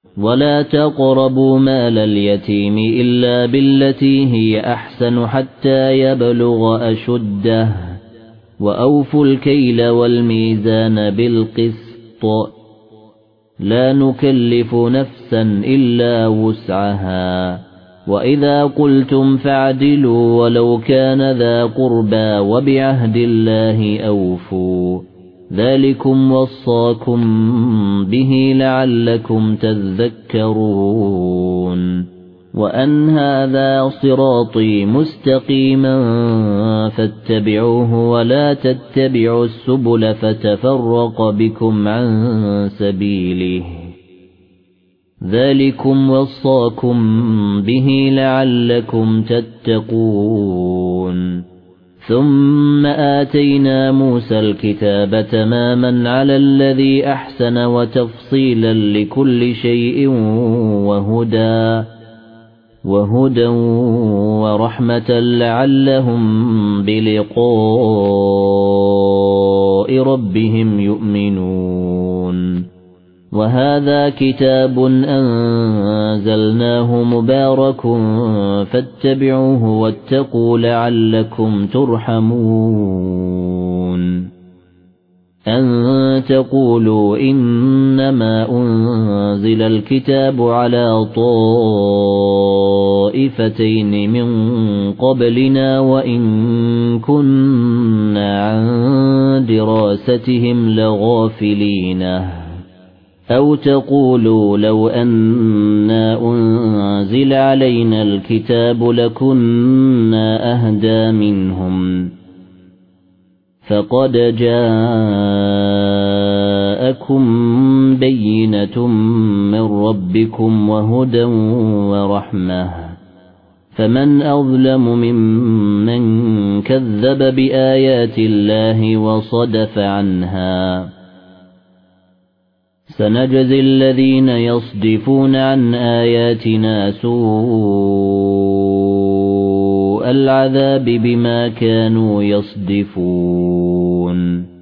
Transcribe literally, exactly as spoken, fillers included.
ولا تقربوا مال اليتيم إلا بالتي هي أحسن حتى يبلغ أشده وأوفوا الكيل والميزان بالقسط لا نكلف نفسا إلا وسعها وإذا قلتم فاعدلوا ولو كان ذا قربى وبعهد الله أوفوا ذلكم وصاكم به لعلكم تذكرون وأن هذا صراطي مستقيما فاتبعوه ولا تتبعوا السبل فتفرق بكم عن سبيله ذلكم وصاكم به لعلكم تتقون ثم آتينا موسى الكتاب تماما على الذي أحسن وتفصيلا لكل شيء وهدى وهدى ورحمة لعلهم بلقاء ربهم يؤمنون وهذا كتاب أنزلناه مبارك فاتبعوه واتقوا لعلكم ترحمون أن تقولوا إنما أنزل الكتاب على طائفتين من قبلنا وإن كنا عن دراستهم لغافلين أو تقولوا لو أنا أنزل علينا الكتاب لكنا أهدى منهم فقد جاءكم بينة من ربكم وهدى ورحمة فمن أظلم ممن كذب بآيات الله وصدف عنها سنجزي الذين يصدفون عن آياتنا سوء العذاب بما كانوا يصدفون